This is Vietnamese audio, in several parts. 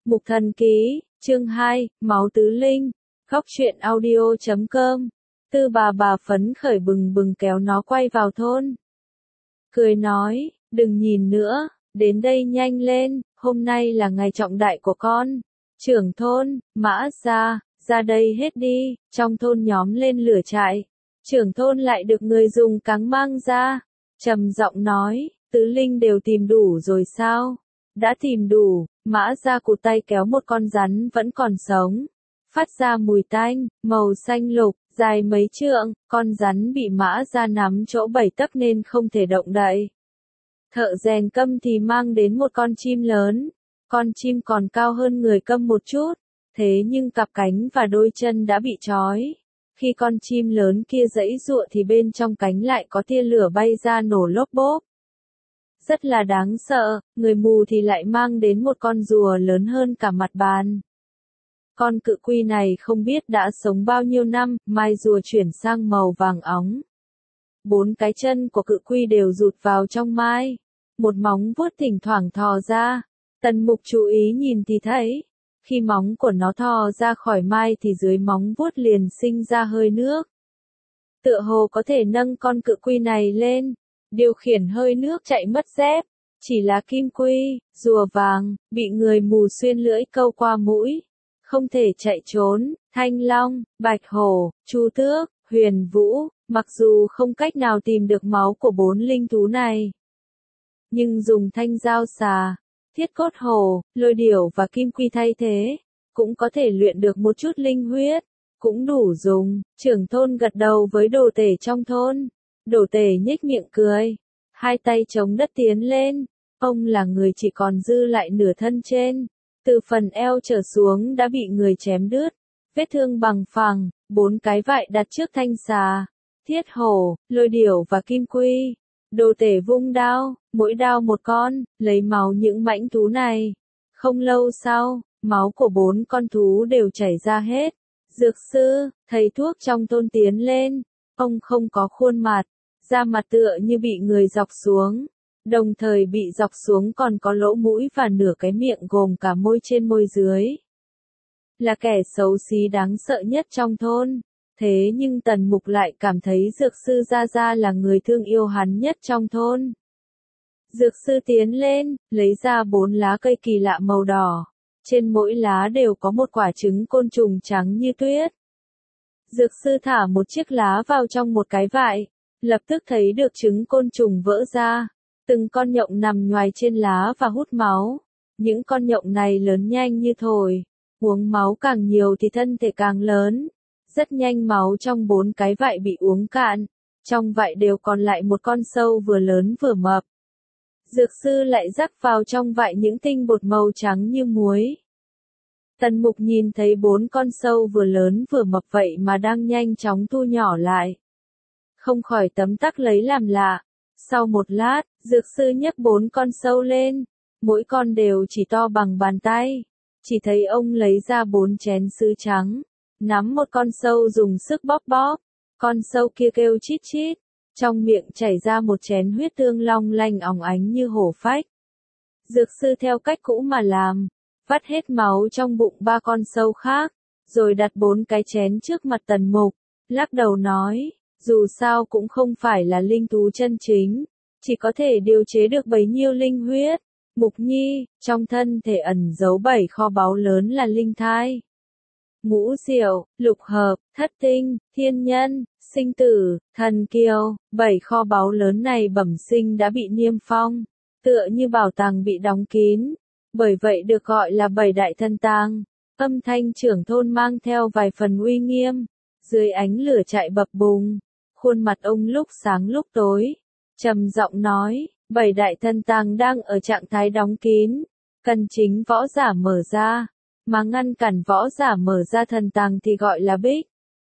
Mục Thần Ký, chương 2, Máu Tứ Linh, Góc truyện audio.com. Tư bà phấn khởi bừng bừng kéo nó quay vào thôn. Cười nói, đừng nhìn nữa, đến đây nhanh lên, hôm nay là ngày trọng đại của con. Trưởng thôn, Mã ra đây hết đi, trong thôn nhóm lên lửa trại. Trưởng thôn lại được người dùng cáng mang ra, trầm giọng nói, tứ linh đều tìm đủ rồi sao? Đã tìm đủ. Mã ra cụt tay kéo một con rắn vẫn còn sống, phát ra mùi tanh, màu xanh lục, dài mấy trượng, con rắn bị Mã ra nắm chỗ 7 tấc nên không thể động đậy. Thợ rèn Câm thì mang đến một con chim lớn, con chim còn cao hơn người Câm một chút, thế nhưng cặp cánh và đôi chân đã bị trói. Khi con chim lớn kia giãy giụa thì bên trong cánh lại có tia lửa bay ra nổ lốp bốp. Rất là đáng sợ, người mù thì lại mang đến một con rùa lớn hơn cả mặt bàn. Con cự quy này không biết đã sống bao nhiêu năm, mai rùa chuyển sang màu vàng óng. 4 cái chân của cự quy đều rụt vào trong mai, một móng vuốt thỉnh thoảng thò ra. Tần Mục chú ý nhìn thì thấy, khi móng của nó thò ra khỏi mai thì dưới móng vuốt liền sinh ra hơi nước. Tựa hồ có thể nâng con cự quy này lên, điều khiển hơi nước chạy mất dép. Chỉ là kim quy, rùa vàng, bị người mù xuyên lưỡi câu qua mũi, không thể chạy trốn. Thanh long, bạch hổ, chu tước, huyền vũ, mặc dù không cách nào tìm được máu của 4 linh thú này, nhưng dùng thanh dao xà, thiết cốt hổ, lôi điểu và kim quy thay thế, cũng có thể luyện được một chút linh huyết, cũng đủ dùng. Trưởng thôn gật đầu với đồ tể trong thôn. Đồ tể nhếch miệng cười, hai tay chống đất tiến lên. Ông là người chỉ còn dư lại nửa thân trên, từ phần eo trở xuống đã bị người chém đứt, vết thương bằng phẳng. 4 cái vại đặt trước thanh xà, thiết hổ, lôi điểu và kim quy. Đồ tể vung đao, mỗi đao một con, lấy máu những mãnh thú này. Không lâu sau, máu của 4 con thú đều chảy ra hết. Dược sư, thầy thuốc trong thôn tiến lên. Ông không có khuôn mặt, da mặt tựa như bị người dọc xuống, đồng thời bị dọc xuống còn có lỗ mũi và nửa cái miệng gồm cả môi trên môi dưới. Là kẻ xấu xí đáng sợ nhất trong thôn. Thế nhưng Tần Mục lại cảm thấy dược sư Gia là người thương yêu hắn nhất trong thôn. Dược sư tiến lên, lấy ra 4 lá cây kỳ lạ màu đỏ. Trên mỗi lá đều có một quả trứng côn trùng trắng như tuyết. Dược sư thả một chiếc lá vào trong một cái vại, lập tức thấy được trứng côn trùng vỡ ra. Từng con nhộng nằm nhoài trên lá và hút máu. Những con nhộng này lớn nhanh như thổi. Uống máu càng nhiều thì thân thể càng lớn. Rất nhanh máu trong 4 cái vại bị uống cạn. Trong vại đều còn lại một con sâu vừa lớn vừa mập. Dược sư lại rắc vào trong vại những tinh bột màu trắng như muối. Tần Mục nhìn thấy 4 con sâu vừa lớn vừa mập vậy mà đang nhanh chóng thu nhỏ lại. Không khỏi tấm tắc lấy làm lạ. Sau một lát, dược sư nhấc 4 con sâu lên. Mỗi con đều chỉ to bằng bàn tay. Chỉ thấy ông lấy ra 4 chén sứ trắng. Nắm một con sâu dùng sức bóp bóp. Con sâu kia kêu chít chít. Trong miệng chảy ra một chén huyết tương long lanh óng ánh như hổ phách. Dược sư theo cách cũ mà làm. Vắt hết máu trong bụng 3 con sâu khác. Rồi đặt 4 cái chén trước mặt Tần Mục. Lắc đầu nói, dù sao cũng không phải là linh thú chân chính. Chỉ có thể điều chế được bấy nhiêu linh huyết. Mục Nhi, trong thân thể ẩn giấu 7 kho báu lớn là linh thai, ngũ diệu, lục hợp, thất tinh, thiên nhân, sinh tử, thần kiều. 7 kho báu lớn này bẩm sinh đã bị niêm phong, tựa như bảo tàng bị đóng kín. Bởi vậy được gọi là 7 đại thần tàng. Âm thanh trưởng thôn mang theo vài phần uy nghiêm. Dưới ánh lửa trại bập bùng, khuôn mặt ông lúc sáng lúc tối, trầm giọng nói, 7 đại thần tàng đang ở trạng thái đóng kín, cần chính võ giả mở ra, mà ngăn cản võ giả mở ra thần tàng thì gọi là bích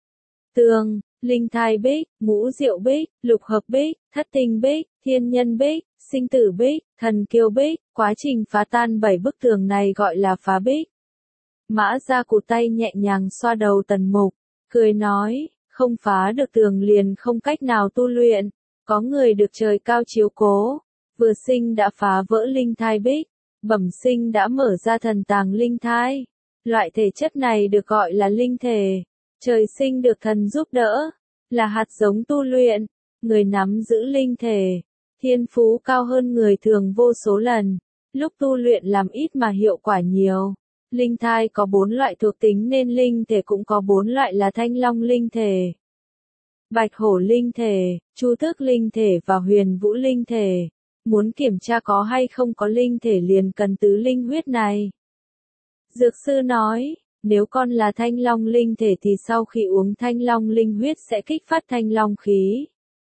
tường, linh thai bích, ngũ diệu bích, lục hợp bích, thất tinh bích, thiên nhân bích, sinh tử bích, thần kiêu bích. Quá trình phá tan 7 bức tường này gọi là phá bích. Mã ra cụt tay nhẹ nhàng xoa đầu Tần Mục, cười nói, không phá được tường liền không cách nào tu luyện. Có người được trời cao chiếu cố, vừa sinh đã phá vỡ linh thai bích, bẩm sinh đã mở ra thần tàng linh thai. Loại thể chất này được gọi là linh thể, trời sinh được thần giúp đỡ, là hạt giống tu luyện, người nắm giữ linh thể, thiên phú cao hơn người thường vô số lần, lúc tu luyện làm ít mà hiệu quả nhiều. Linh thai có 4 loại thuộc tính nên linh thể cũng có 4 loại là thanh long linh thể, bạch hổ linh thể, chu tước linh thể và huyền vũ linh thể. Muốn kiểm tra có hay không có linh thể liền cần tứ linh huyết này. Dược sư nói, nếu con là thanh long linh thể thì sau khi uống thanh long linh huyết sẽ kích phát thanh long khí.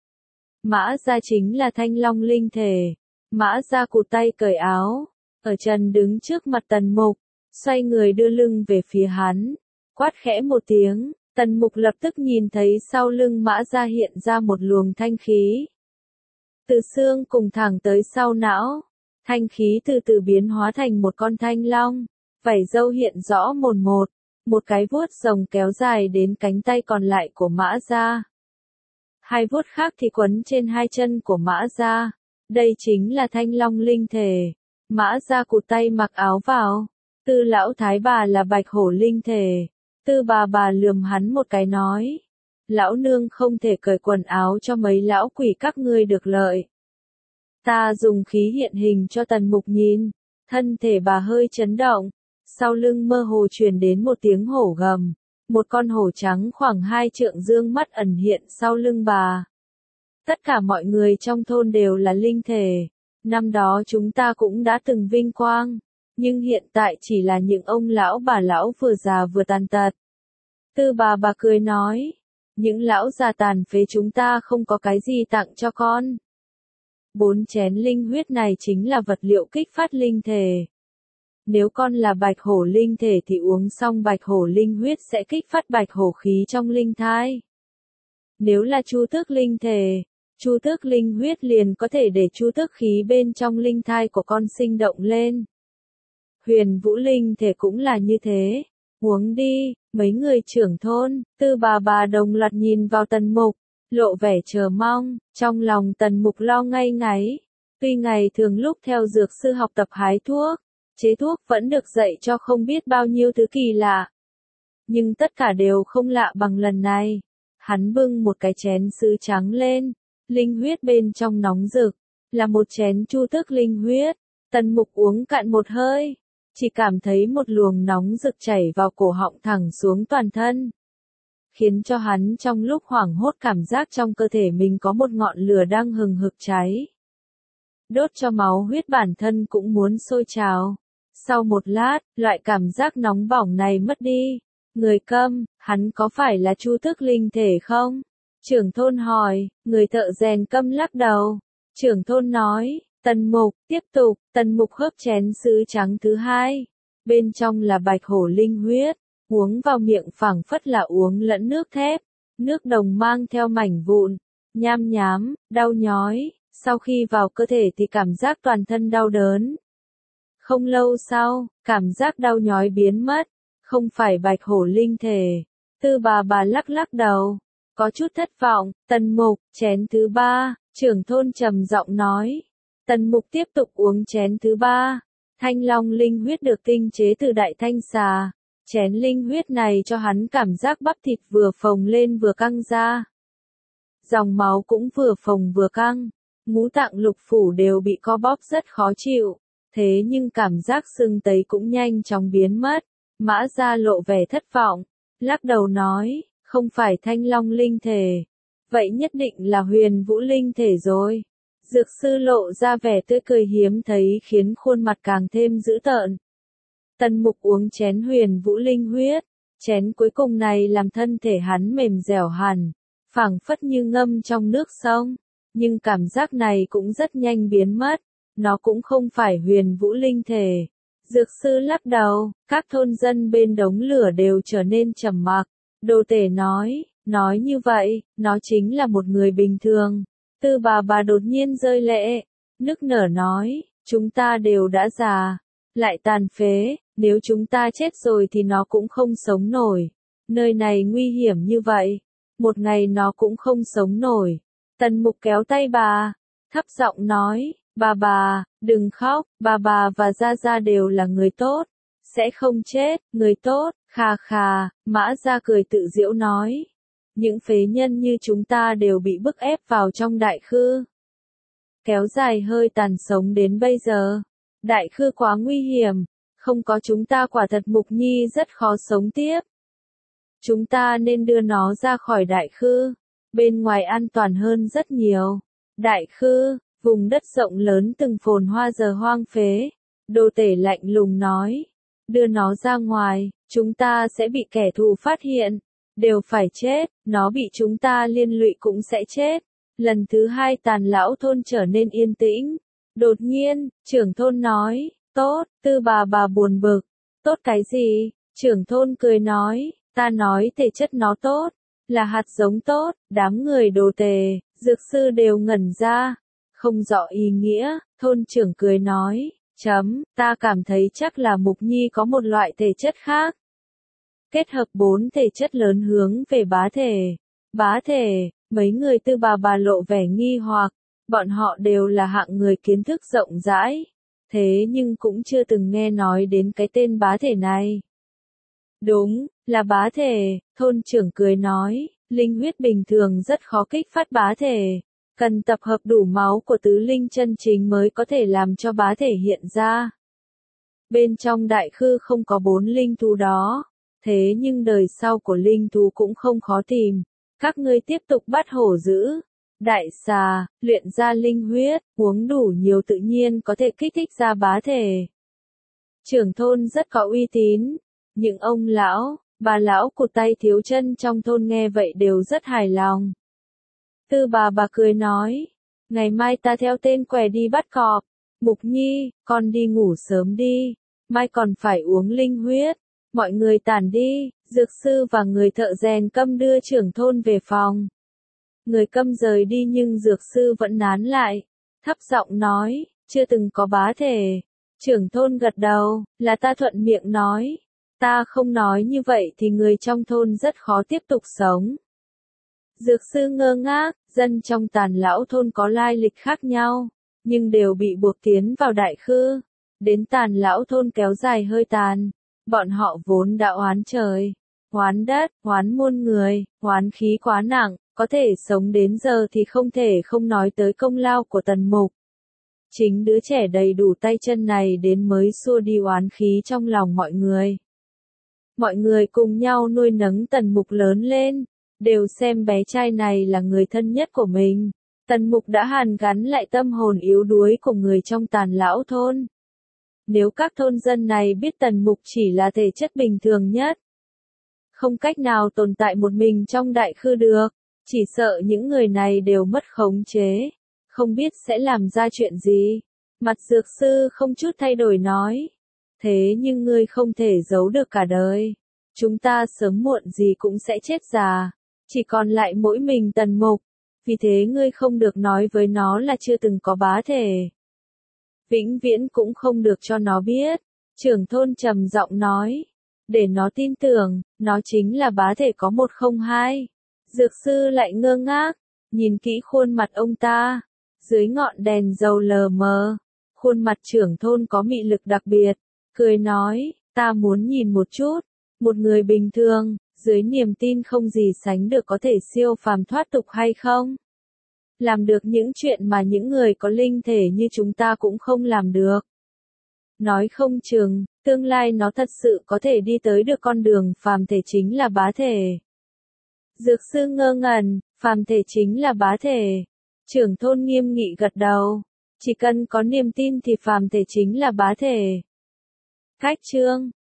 Mã Gia chính là thanh long linh thể. Mã Gia cụt tay cởi áo, ở trần đứng trước mặt Tần Mục, xoay người đưa lưng về phía hắn, quát khẽ một tiếng, Tần Mục lập tức nhìn thấy sau lưng Mã Gia hiện ra một luồng thanh khí. Từ xương cùng thẳng tới sau não, thanh khí từ từ biến hóa thành một con thanh long, vảy râu hiện rõ mồn một, một cái vuốt rồng kéo dài đến cánh tay còn lại của Mã Gia. Hai vuốt khác thì quấn trên hai chân của Mã Gia, đây chính là thanh long linh thể. Mã Gia cụt tay mặc áo vào, Tư lão thái bà là bạch hổ linh thể. Tư bà lườm hắn một cái nói, lão nương không thể cởi quần áo cho mấy lão quỷ các ngươi được lợi. Ta dùng khí hiện hình cho Tần Mục nhìn, thân thể bà hơi chấn động, sau lưng mơ hồ truyền đến một tiếng hổ gầm, một con hổ trắng khoảng 2 trượng dương mắt ẩn hiện sau lưng bà. Tất cả mọi người trong thôn đều là linh thể, năm đó chúng ta cũng đã từng vinh quang, nhưng hiện tại chỉ là những ông lão bà lão vừa già vừa tàn tật. Tư bà cười nói, những lão già tàn phế chúng ta không có cái gì tặng cho con. 4 chén linh huyết này chính là vật liệu kích phát linh thể. Nếu con là bạch hổ linh thể thì uống xong bạch hổ linh huyết sẽ kích phát bạch hổ khí trong linh thai. Nếu là chu tước linh thể, chu tước linh huyết liền có thể để chu tước khí bên trong linh thai của con sinh động lên. Huyền vũ linh thể cũng là như thế. Uống đi, mấy người trưởng thôn, Tư bà đồng loạt nhìn vào Tần Mục, lộ vẻ chờ mong, trong lòng Tần Mục lo ngay ngáy. Tuy ngày thường lúc theo dược sư học tập hái thuốc, chế thuốc vẫn được dạy cho không biết bao nhiêu thứ kỳ lạ. Nhưng tất cả đều không lạ bằng lần này. Hắn bưng một cái chén sứ trắng lên, linh huyết bên trong nóng rực, là một chén chu tước linh huyết. Tần Mục uống cạn một hơi, chỉ cảm thấy một luồng nóng rực chảy vào cổ họng thẳng xuống toàn thân, khiến cho hắn trong lúc hoảng hốt cảm giác trong cơ thể mình có một ngọn lửa đang hừng hực cháy, đốt cho máu huyết bản thân cũng muốn sôi trào. Sau một lát, loại cảm giác nóng bỏng này mất đi. Người câm, hắn có phải là chu tước linh thể không? Trưởng thôn hỏi, người thợ rèn câm lắc đầu. Trưởng thôn nói, Tần Mục, tiếp tục, Tần Mục hớp chén sứ trắng thứ hai. Bên trong là bạch hổ linh huyết, uống vào miệng phảng phất là uống lẫn nước thép, nước đồng mang theo mảnh vụn, nham nhám, đau nhói, sau khi vào cơ thể thì cảm giác toàn thân đau đớn. Không lâu sau, cảm giác đau nhói biến mất, không phải bạch hổ linh thể. Tư bà lắc lắc đầu, có chút thất vọng. Tần Mục, chén thứ 3, trưởng thôn trầm giọng nói. Tần Mục tiếp tục uống chén thứ 3. Thanh long linh huyết được tinh chế từ đại thanh xà. Chén linh huyết này cho hắn cảm giác bắp thịt vừa phồng lên vừa căng ra. Dòng máu cũng vừa phồng vừa căng. Ngũ tạng lục phủ đều bị co bóp rất khó chịu. Thế nhưng cảm giác sưng tấy cũng nhanh chóng biến mất. Mã Gia lộ vẻ thất vọng, lắc đầu nói, không phải thanh long linh thể. Vậy nhất định là huyền vũ linh thể rồi. Dược sư lộ ra vẻ tươi cười hiếm thấy khiến khuôn mặt càng thêm dữ tợn. Tần Mục uống chén huyền vũ linh huyết. Chén cuối cùng này làm thân thể hắn mềm dẻo hẳn, phảng phất như ngâm trong nước sông. Nhưng cảm giác này cũng rất nhanh biến mất. Nó cũng không phải huyền vũ linh thể. Dược sư lắc đầu, các thôn dân bên đống lửa đều trở nên trầm mặc. Đồ tể nói như vậy, nó chính là một người bình thường. Tư bà đột nhiên rơi lệ, nức nở nói, chúng ta đều đã già, lại tàn phế, nếu chúng ta chết rồi thì nó cũng không sống nổi. Nơi này nguy hiểm như vậy, một ngày nó cũng không sống nổi. Tần Mục kéo tay bà, thấp giọng nói, Bà, đừng khóc, bà và Gia Gia đều là người tốt, sẽ không chết, người tốt, khà khà, Mã Gia cười tự giễu nói. Những phế nhân như chúng ta đều bị bức ép vào trong đại khư. Kéo dài hơi tàn sống đến bây giờ. Đại khư quá nguy hiểm, không có chúng ta quả thật Mục Nhi rất khó sống tiếp. Chúng ta nên đưa nó ra khỏi đại khư, bên ngoài an toàn hơn rất nhiều. Đại khư, vùng đất rộng lớn từng phồn hoa giờ hoang phế. Đồ Tể lạnh lùng nói, đưa nó ra ngoài, chúng ta sẽ bị kẻ thù phát hiện, đều phải chết, nó bị chúng ta liên lụy cũng sẽ chết. Lần thứ hai Tàn lão thôn trở nên yên tĩnh. Đột nhiên, trưởng thôn nói, tốt, Tư bà buồn bực. Tốt cái gì? Trưởng thôn cười nói, ta nói thể chất nó tốt, là hạt giống tốt. Đám người Đồ Tề, dược sư đều ngẩn ra, không rõ ý nghĩa. Thôn trưởng cười nói, ta cảm thấy chắc là Mục Nhi có một loại thể chất khác. Kết hợp 4 thể chất lớn hướng về bá thể. Bá thể, mấy người Tư bà lộ vẻ nghi hoặc, bọn họ đều là hạng người kiến thức rộng rãi, thế nhưng cũng chưa từng nghe nói đến cái tên bá thể này. Đúng, là bá thể, thôn trưởng cười nói, linh huyết bình thường rất khó kích phát bá thể, cần tập hợp đủ máu của tứ linh chân chính mới có thể làm cho bá thể hiện ra. Bên trong đại khư không có 4 linh thú đó, thế nhưng đời sau của linh thú cũng không khó tìm. Các ngươi tiếp tục bắt hổ dữ, đại xà, luyện ra linh huyết, uống đủ nhiều tự nhiên có thể kích thích ra bá thể. Trưởng thôn rất có uy tín, những ông lão, bà lão cụt tay thiếu chân trong thôn nghe vậy đều rất hài lòng. Tư bà cười nói, ngày mai ta theo tên què đi bắt cọp. Mục Nhi, con đi ngủ sớm đi, mai còn phải uống linh huyết. Mọi người tản đi, dược sư và người thợ rèn Câm đưa trưởng thôn về phòng. Người Câm rời đi nhưng dược sư vẫn nán lại, thấp giọng nói, chưa từng có bá thể. Trưởng thôn gật đầu, là ta thuận miệng nói. Ta không nói như vậy thì người trong thôn rất khó tiếp tục sống. Dược sư ngơ ngác, dân trong Tàn lão thôn có lai lịch khác nhau, nhưng đều bị buộc tiến vào đại khư. Đến Tàn lão thôn kéo dài hơi tàn. Bọn họ vốn đã oán trời, oán đất, oán muôn người, oán khí quá nặng, có thể sống đến giờ thì không thể không nói tới công lao của Tần Mục. Chính đứa trẻ đầy đủ tay chân này đến mới xua đi oán khí trong lòng mọi người. Mọi người cùng nhau nuôi nấng Tần Mục lớn lên, đều xem bé trai này là người thân nhất của mình. Tần Mục đã hàn gắn lại tâm hồn yếu đuối của người trong Tàn lão thôn. Nếu các thôn dân này biết Tần Mục chỉ là thể chất bình thường nhất, không cách nào tồn tại một mình trong đại khư được, chỉ sợ những người này đều mất khống chế, không biết sẽ làm ra chuyện gì. Mặt dược sư không chút thay đổi nói, thế nhưng ngươi không thể giấu được cả đời. Chúng ta sớm muộn gì cũng sẽ chết già, chỉ còn lại mỗi mình Tần Mục, vì thế ngươi không được nói với nó là chưa từng có bá thể. Vĩnh viễn cũng không được cho nó biết. Trưởng thôn trầm giọng nói, để nó tin tưởng, nó chính là bá thể có 102. Dược sư lại ngơ ngác, nhìn kỹ khuôn mặt ông ta, dưới ngọn đèn dầu lờ mờ, khuôn mặt trưởng thôn có mị lực đặc biệt, cười nói, ta muốn nhìn một chút, một người bình thường, dưới niềm tin không gì sánh được có thể siêu phàm thoát tục hay không? Làm được những chuyện mà những người có linh thể như chúng ta cũng không làm được. Nói không chừng, tương lai nó thật sự có thể đi tới được con đường phàm thể chính là bá thể. Dược sư ngơ ngẩn, phàm thể chính là bá thể. Trưởng thôn nghiêm nghị gật đầu. Chỉ cần có niềm tin thì phàm thể chính là bá thể. Cách chương